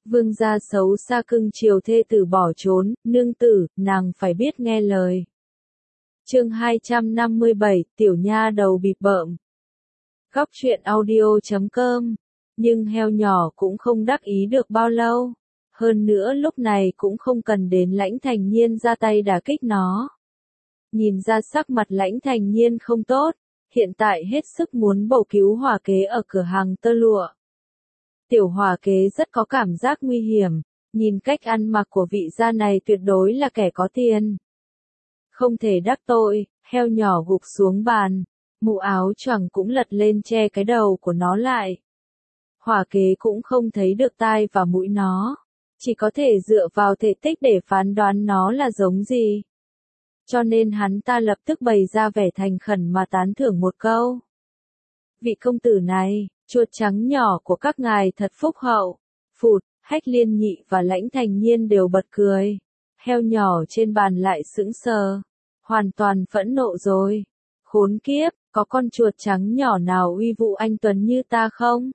Vương gia xấu xa cưng chiều thê tử bỏ trốn, nương tử, nàng phải biết nghe lời. Chương 257, tiểu nha đầu bịp bợm. Góc truyện audio.com. Nhưng heo nhỏ cũng không đắc ý được bao lâu. Hơn nữa lúc này cũng không cần đến Lãnh Thành Nhiên ra tay đả kích nó. Nhìn ra sắc mặt Lãnh Thành Nhiên không tốt, hiện tại hết sức muốn bầu cứu Hỏa Kế ở cửa hàng tơ lụa. Tiểu Hỏa Kế rất có cảm giác nguy hiểm, nhìn cách ăn mặc của vị gia này tuyệt đối là kẻ có tiền. Không thể đắc tội, heo nhỏ gục xuống bàn, mũ áo choàng cũng lật lên che cái đầu của nó lại. Hỏa Kế cũng không thấy được tai và mũi nó, chỉ có thể dựa vào thể tích để phán đoán nó là giống gì. Cho nên hắn ta lập tức bày ra vẻ thành khẩn mà tán thưởng một câu. Vị công tử này, chuột trắng nhỏ của các ngài thật phúc hậu. Phụt, Hách Liên Nhị và Lãnh Thành Nhiên đều bật cười. Heo nhỏ trên bàn lại sững sờ, hoàn toàn phẫn nộ rồi. Khốn kiếp, có con chuột trắng nhỏ nào uy vũ anh tuấn như ta không?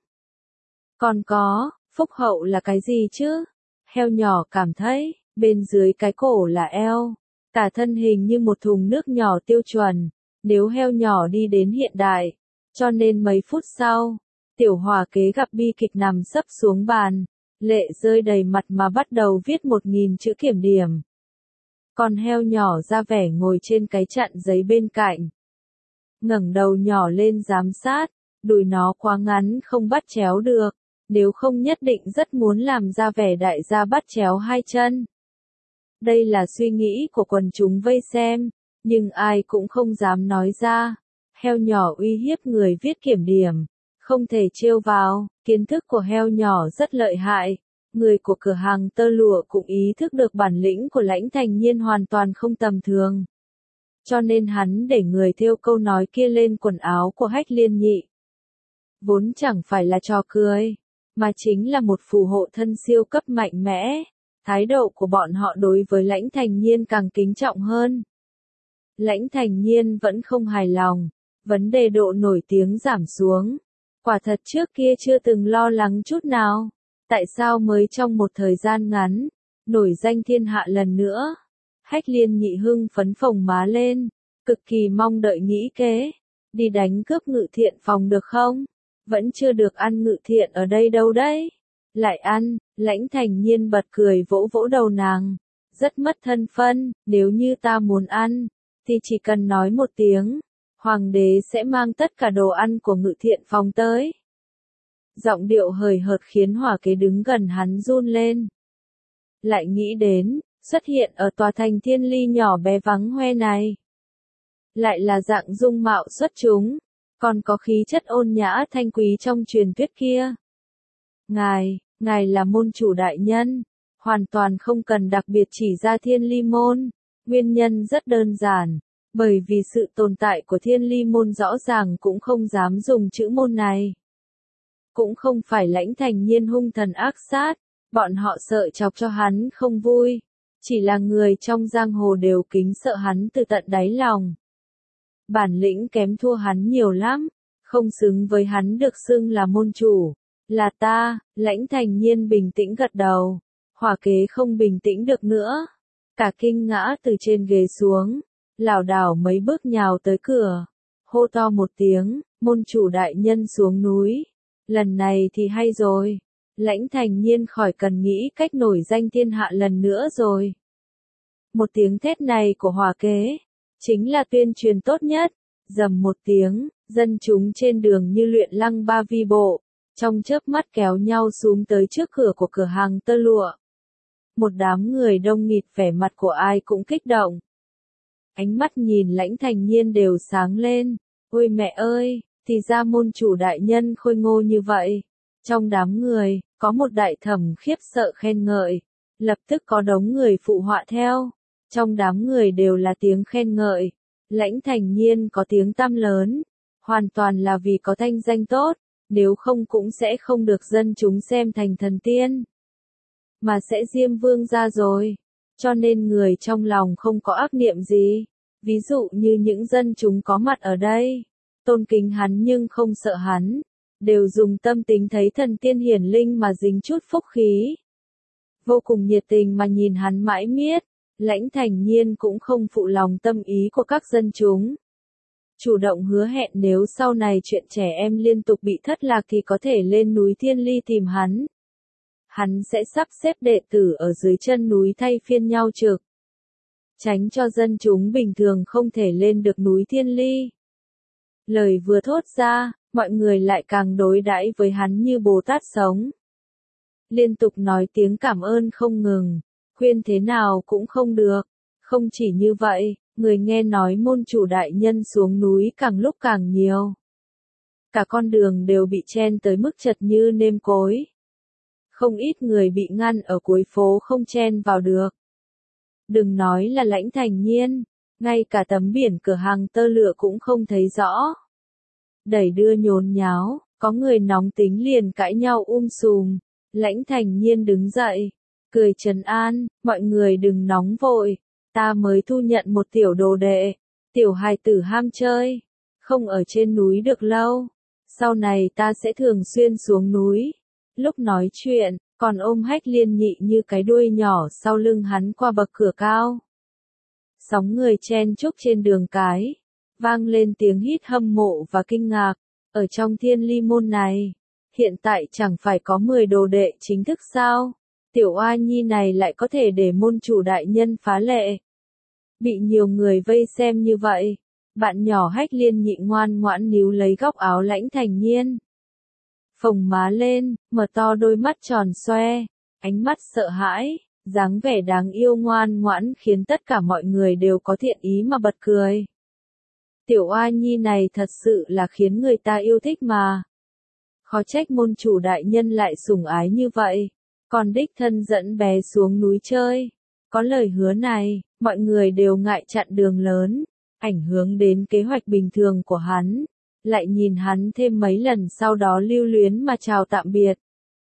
Còn có, phúc hậu là cái gì chứ? Heo nhỏ cảm thấy, bên dưới cái cổ là eo, cả thân hình như một thùng nước nhỏ tiêu chuẩn, nếu heo nhỏ đi đến hiện đại. Cho nên mấy phút sau, Tiểu Hỏa Kế gặp bi kịch nằm sấp xuống bàn, lệ rơi đầy mặt mà bắt đầu viết 1000 chữ kiểm điểm. Con heo nhỏ ra vẻ ngồi trên cái chặn giấy bên cạnh. Ngẩng đầu nhỏ lên giám sát, đùi nó quá ngắn không bắt chéo được, nếu không nhất định rất muốn làm ra vẻ đại gia bắt chéo hai chân. Đây là suy nghĩ của quần chúng vây xem, nhưng ai cũng không dám nói ra. Heo nhỏ uy hiếp người viết kiểm điểm, không thể trêu vào, kiến thức của heo nhỏ rất lợi hại. Người của cửa hàng tơ lụa cũng ý thức được bản lĩnh của Lãnh Thành Nhiên hoàn toàn không tầm thường. Cho nên hắn để người thêu câu nói kia lên quần áo của Hách Liên Nhị. Vốn chẳng phải là trò cười, mà chính là một phù hộ thân siêu cấp mạnh mẽ. Thái độ của bọn họ đối với Lãnh Thành Nhiên càng kính trọng hơn. Lãnh Thành Nhiên vẫn không hài lòng, vấn đề độ nổi tiếng giảm xuống. Quả thật trước kia chưa từng lo lắng chút nào. Tại sao mới trong một thời gian ngắn, nổi danh thiên hạ lần nữa? Hách Liên Nhị hưng phấn phồng má lên, cực kỳ mong đợi nghĩ kế. Đi đánh cướp Ngự Thiện phòng được không? Vẫn chưa được ăn Ngự Thiện ở đây đâu đấy. Lại ăn, Lãnh Thành Nhiên bật cười vỗ vỗ đầu nàng. Rất mất thân phân, nếu như ta muốn ăn, thì chỉ cần nói một tiếng, Hoàng đế sẽ mang tất cả đồ ăn của Ngự Thiện phòng tới. Giọng điệu hời hợt khiến Hỏa Kế đứng gần hắn run lên. Lại nghĩ đến, xuất hiện ở tòa thành Thiên Ly nhỏ bé vắng hoe này. Lại là dạng dung mạo xuất chúng, còn có khí chất ôn nhã thanh quý trong truyền thuyết kia. Ngài là môn chủ đại nhân, hoàn toàn không cần đặc biệt chỉ ra Thiên Ly môn, nguyên nhân rất đơn giản, bởi vì sự tồn tại của Thiên Ly môn rõ ràng cũng không dám dùng chữ môn này. Cũng không phải Lãnh Thành Nhiên hung thần ác sát, bọn họ sợ chọc cho hắn không vui, chỉ là người trong giang hồ đều kính sợ hắn từ tận đáy lòng. Bản lĩnh kém thua hắn nhiều lắm, không xứng với hắn được xưng là môn chủ. Là ta, Lãnh Thành Nhiên bình tĩnh gật đầu. Hỏa Kế không bình tĩnh được nữa, cả kinh ngã từ trên ghế xuống, lảo đảo mấy bước nhào tới cửa, hô to một tiếng, môn chủ đại nhân xuống núi. Lần này thì hay rồi, Lãnh Thành Nhiên khỏi cần nghĩ cách nổi danh thiên hạ lần nữa rồi. Một tiếng thét này của Hỏa Kế, chính là tuyên truyền tốt nhất. Rầm một tiếng, dân chúng trên đường như luyện lăng ba vi bộ, trong chớp mắt kéo nhau xuống tới trước cửa của cửa hàng tơ lụa. Một đám người đông nghịt, vẻ mặt của ai cũng kích động. Ánh mắt nhìn Lãnh Thành Nhiên đều sáng lên. Ôi mẹ ơi, thì ra môn chủ đại nhân khôi ngô như vậy. Trong đám người, có một đại thẩm khiếp sợ khen ngợi. Lập tức có đống người phụ họa theo. Trong đám người đều là tiếng khen ngợi. Lãnh Thành Nhiên có tiếng tăm lớn. Hoàn toàn là vì có thanh danh tốt. Nếu không cũng sẽ không được dân chúng xem thành thần tiên. Mà sẽ diêm vương ra rồi. Cho nên người trong lòng không có ác niệm gì. Ví dụ như những dân chúng có mặt ở đây. Tôn kính hắn nhưng không sợ hắn. Đều dùng tâm tính thấy thần tiên hiển linh mà dính chút phúc khí. vô cùng nhiệt tình mà nhìn hắn mãi miết. Lãnh Thành Nhiên cũng không phụ lòng tâm ý của các dân chúng. Chủ động hứa hẹn nếu sau này chuyện trẻ em liên tục bị thất lạc thì có thể lên núi Thiên Ly tìm hắn. Hắn sẽ sắp xếp đệ tử ở dưới chân núi thay phiên nhau trực, tránh cho dân chúng bình thường không thể lên được núi Thiên Ly. Lời vừa thốt ra, mọi người lại càng đối đãi với hắn như Bồ Tát sống. Liên tục nói tiếng cảm ơn không ngừng, khuyên thế nào cũng không được. Không chỉ như vậy, người nghe nói môn chủ đại nhân xuống núi càng lúc càng nhiều. Cả con đường đều bị chen tới mức chật như nêm cối. Không ít người bị ngăn ở cuối phố không chen vào được. Đừng nói là Lãnh Thành Nhiên, ngay cả tấm biển cửa hàng tơ lụa cũng không thấy rõ. Đẩy đưa nhốn nháo, có người nóng tính liền cãi nhau sùm. Lãnh Thành Nhiên đứng dậy, cười trấn an, mọi người đừng nóng vội, ta mới thu nhận một tiểu đồ đệ, tiểu hài tử ham chơi, không ở trên núi được lâu, sau này ta sẽ thường xuyên xuống núi. Lúc nói chuyện, còn ôm Hách Liên Nhị như cái đuôi nhỏ sau lưng hắn qua bậc cửa cao. Sóng người chen chúc trên đường cái, vang lên tiếng hít hâm mộ và kinh ngạc, ở trong Thiên Ly môn này, hiện tại chẳng phải có 10 đồ đệ chính thức sao? Tiểu oa nhi này lại có thể để môn chủ đại nhân phá lệ. Bị nhiều người vây xem như vậy, bạn nhỏ Hách Liên Nhị ngoan ngoãn níu lấy góc áo Lãnh Thành Nhiên. Phồng má lên, mở to đôi mắt tròn xoe, ánh mắt sợ hãi, dáng vẻ đáng yêu ngoan ngoãn khiến tất cả mọi người đều có thiện ý mà bật cười. Tiểu oa nhi này thật sự là khiến người ta yêu thích mà. Khó trách môn chủ đại nhân lại sủng ái như vậy, còn đích thân dẫn bé xuống núi chơi. Có lời hứa này, mọi người đều ngại chặn đường lớn, ảnh hưởng đến kế hoạch bình thường của hắn. Lại nhìn hắn thêm mấy lần sau đó lưu luyến mà chào tạm biệt.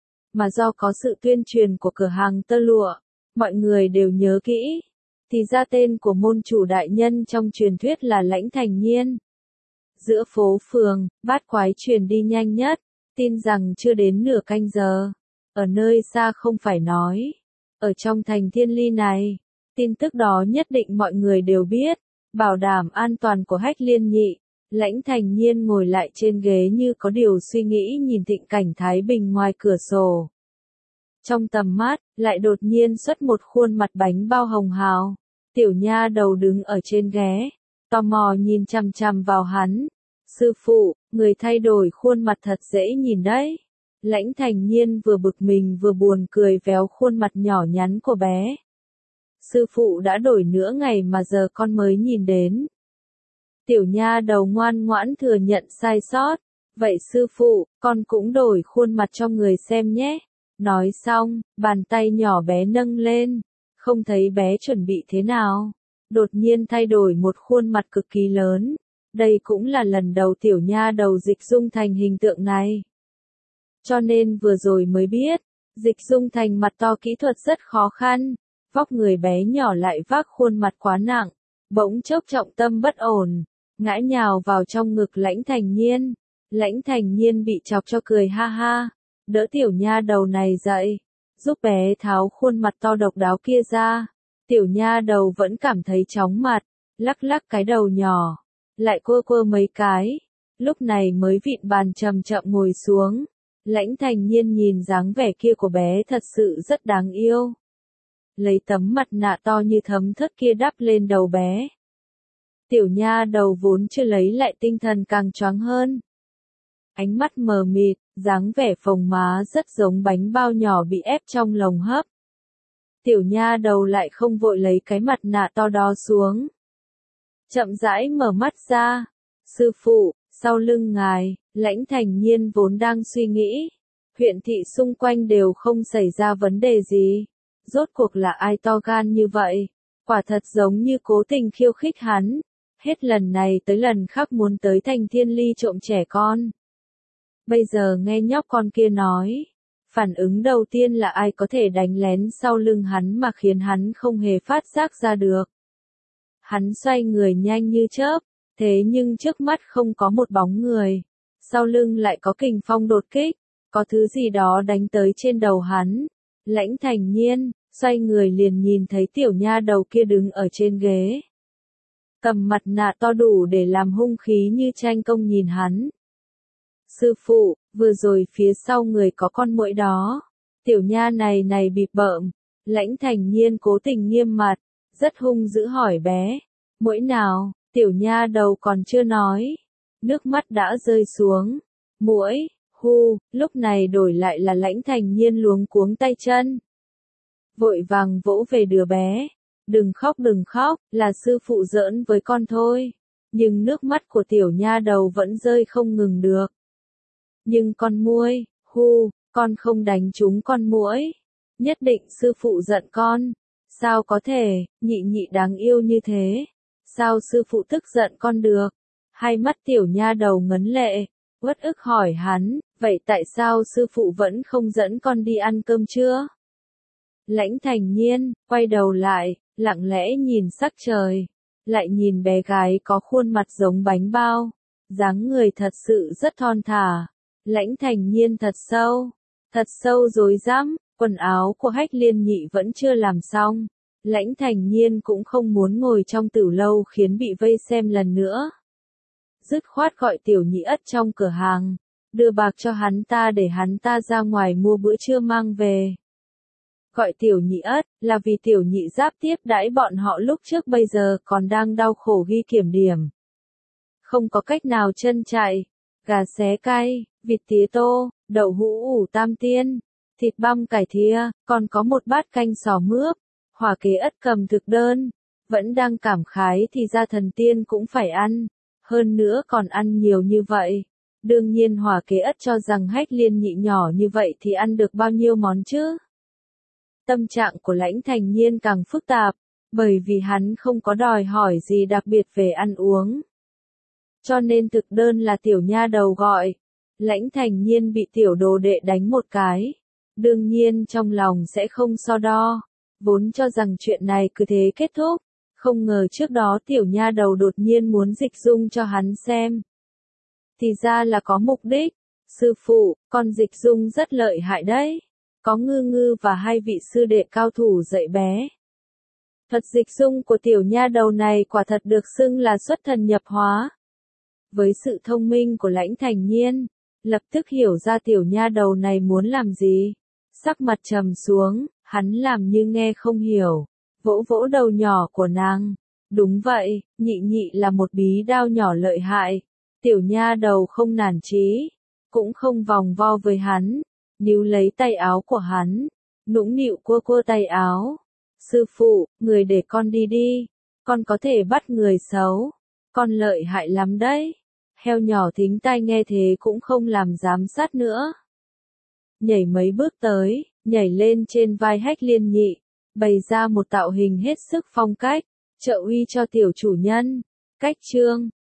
Mà do có sự tuyên truyền của cửa hàng tơ lụa, mọi người đều nhớ kỹ. Thì ra tên của môn chủ đại nhân trong truyền thuyết là Lãnh Thành Nhiên. Giữa phố phường, bát quái truyền đi nhanh nhất, tin rằng chưa đến nửa canh giờ. Ở nơi xa không phải nói. Ở trong thành Thiên Ly này, tin tức đó nhất định mọi người đều biết. Bảo đảm an toàn của Hách Liên Nhị. Lãnh Thành Nhiên ngồi lại trên ghế như có điều suy nghĩ nhìn thịnh cảnh Thái Bình ngoài cửa sổ. Trong tầm mắt, lại đột nhiên xuất một khuôn mặt bánh bao hồng hào. Tiểu nha đầu đứng ở trên ghế, tò mò nhìn chằm chằm vào hắn. Sư phụ, người thay đổi khuôn mặt thật dễ nhìn đấy. Lãnh Thành Nhiên vừa bực mình vừa buồn cười véo khuôn mặt nhỏ nhắn của bé. Sư phụ đã đổi nửa ngày mà giờ con mới nhìn đến. Tiểu nha đầu ngoan ngoãn thừa nhận sai sót. Vậy sư phụ, con cũng đổi khuôn mặt cho người xem nhé. Nói xong, bàn tay nhỏ bé nâng lên. Không thấy bé chuẩn bị thế nào. Đột nhiên thay đổi một khuôn mặt cực kỳ lớn. Đây cũng là lần đầu tiểu nha đầu dịch dung thành hình tượng này. Cho nên vừa rồi mới biết, dịch dung thành mặt to kỹ thuật rất khó khăn. Vóc người bé nhỏ lại vác khuôn mặt quá nặng. Bỗng chốc trọng tâm bất ổn. Ngã nhào vào trong ngực Lãnh Thành Nhiên. Lãnh Thành Nhiên bị chọc cho cười ha ha. Đỡ tiểu nha đầu này dậy. Giúp bé tháo khuôn mặt to độc đáo kia ra. Tiểu nha đầu vẫn cảm thấy chóng mặt. Lắc lắc cái đầu nhỏ. Lại quơ quơ mấy cái. Lúc này mới vịn bàn chậm chậm ngồi xuống. Lãnh Thành Nhiên nhìn dáng vẻ kia của bé thật sự rất đáng yêu. Lấy tấm mặt nạ to như thấm thớt kia đắp lên đầu bé. Tiểu nha đầu vốn chưa lấy lại tinh thần càng choáng hơn. Ánh mắt mờ mịt, dáng vẻ phồng má rất giống bánh bao nhỏ bị ép trong lồng hấp. Tiểu nha đầu lại không vội lấy cái mặt nạ to đó xuống. Chậm rãi mở mắt ra. Sư phụ, sau lưng ngài, Lãnh Thành Nhiên vốn đang suy nghĩ. Huyện thị xung quanh đều không xảy ra vấn đề gì. Rốt cuộc là ai to gan như vậy? Quả thật giống như cố tình khiêu khích hắn. Hết lần này tới lần khác muốn tới thành Thiên Ly trộm trẻ con. Bây giờ nghe nhóc con kia nói. Phản ứng đầu tiên là ai có thể đánh lén sau lưng hắn mà khiến hắn không hề phát giác ra được. Hắn xoay người nhanh như chớp, thế nhưng trước mắt không có một bóng người. Sau lưng lại có kình phong đột kích, có thứ gì đó đánh tới trên đầu hắn. Lãnh Thành Nhiên, xoay người liền nhìn thấy tiểu nha đầu kia đứng ở trên ghế. Cầm mặt nạ to đủ để làm hung khí như tranh công nhìn hắn. Sư phụ, vừa rồi phía sau người có con muỗi đó. Tiểu nha này bịp bợm. Lãnh Thành Nhiên cố tình nghiêm mặt, rất hung dữ hỏi bé. Muỗi nào? Tiểu nha đầu còn chưa nói. Nước mắt đã rơi xuống. Muỗi, lúc này đổi lại là Lãnh Thành Nhiên luống cuống tay chân. Vội vàng vỗ về đứa bé. Đừng khóc, là sư phụ giỡn với con thôi. Nhưng nước mắt của tiểu nha đầu vẫn rơi không ngừng được. Nhưng con muỗi, con không đánh trúng con muỗi. Nhất định sư phụ giận con. Sao có thể, nhị đáng yêu như thế. Sao sư phụ tức giận con được? Hai mắt tiểu nha đầu ngấn lệ, uất ức hỏi hắn, vậy tại sao sư phụ vẫn không dẫn con đi ăn cơm trưa? Lãnh Thành Nhiên, quay đầu lại, lặng lẽ nhìn sắc trời, lại nhìn bé gái có khuôn mặt giống bánh bao, dáng người thật sự rất thon thả. Lãnh Thành Nhiên thật sâu rối rắm, quần áo của Hách Liên Nhị vẫn chưa làm xong. Lãnh Thành Nhiên cũng không muốn ngồi trong tử lâu khiến bị vây xem lần nữa. Dứt khoát gọi Tiểu Nhị Ất trong cửa hàng, đưa bạc cho hắn ta để hắn ta ra ngoài mua bữa trưa mang về. Gọi Tiểu Nhị Ất là vì Tiểu Nhị Giáp tiếp đãi bọn họ lúc trước bây giờ còn đang đau khổ ghi kiểm điểm. Không có cách nào chân chạy, gà xé cay, vịt tía tô, đậu hũ ủ tam tiên, thịt băm cải thía, còn có một bát canh sò mướp. Hỏa Kế Ất cầm thực đơn, vẫn đang cảm khái thì ra thần tiên cũng phải ăn, hơn nữa còn ăn nhiều như vậy. Đương nhiên Hỏa Kế Ất cho rằng Hách Liên Nhị nhỏ như vậy thì ăn được bao nhiêu món chứ. Tâm trạng của Lãnh Thành Nhiên càng phức tạp, bởi vì hắn không có đòi hỏi gì đặc biệt về ăn uống. Cho nên thực đơn là tiểu nha đầu gọi. Lãnh Thành Nhiên bị tiểu đồ đệ đánh một cái. Đương nhiên trong lòng sẽ không so đo. Vốn cho rằng chuyện này cứ thế kết thúc, không ngờ trước đó tiểu nha đầu đột nhiên muốn dịch dung cho hắn xem. Thì ra là có mục đích. Sư phụ, con dịch dung rất lợi hại đấy. Có Ngư và hai vị sư đệ cao thủ dạy bé. Thuật dịch dung của tiểu nha đầu này quả thật được xưng là xuất thần nhập hóa. Với sự thông minh của Lãnh Thành Nhiên, lập tức hiểu ra tiểu nha đầu này muốn làm gì. Sắc mặt trầm xuống. Hắn làm như nghe không hiểu, vỗ vỗ đầu nhỏ của nàng. Đúng vậy, nhị là một bí đao nhỏ lợi hại. Tiểu nha đầu không nản chí, cũng không vòng vo với hắn, níu lấy tay áo của hắn, nũng nịu cua tay áo. Sư phụ, người để con đi, con có thể bắt người xấu, con lợi hại lắm đấy. Heo nhỏ thính tai nghe thế cũng không làm giám sát nữa. Nhảy mấy bước tới, nhảy lên trên vai Hách Liên Nhị, bày ra một tạo hình hết sức phong cách, trợ uy cho tiểu chủ nhân. Cách chương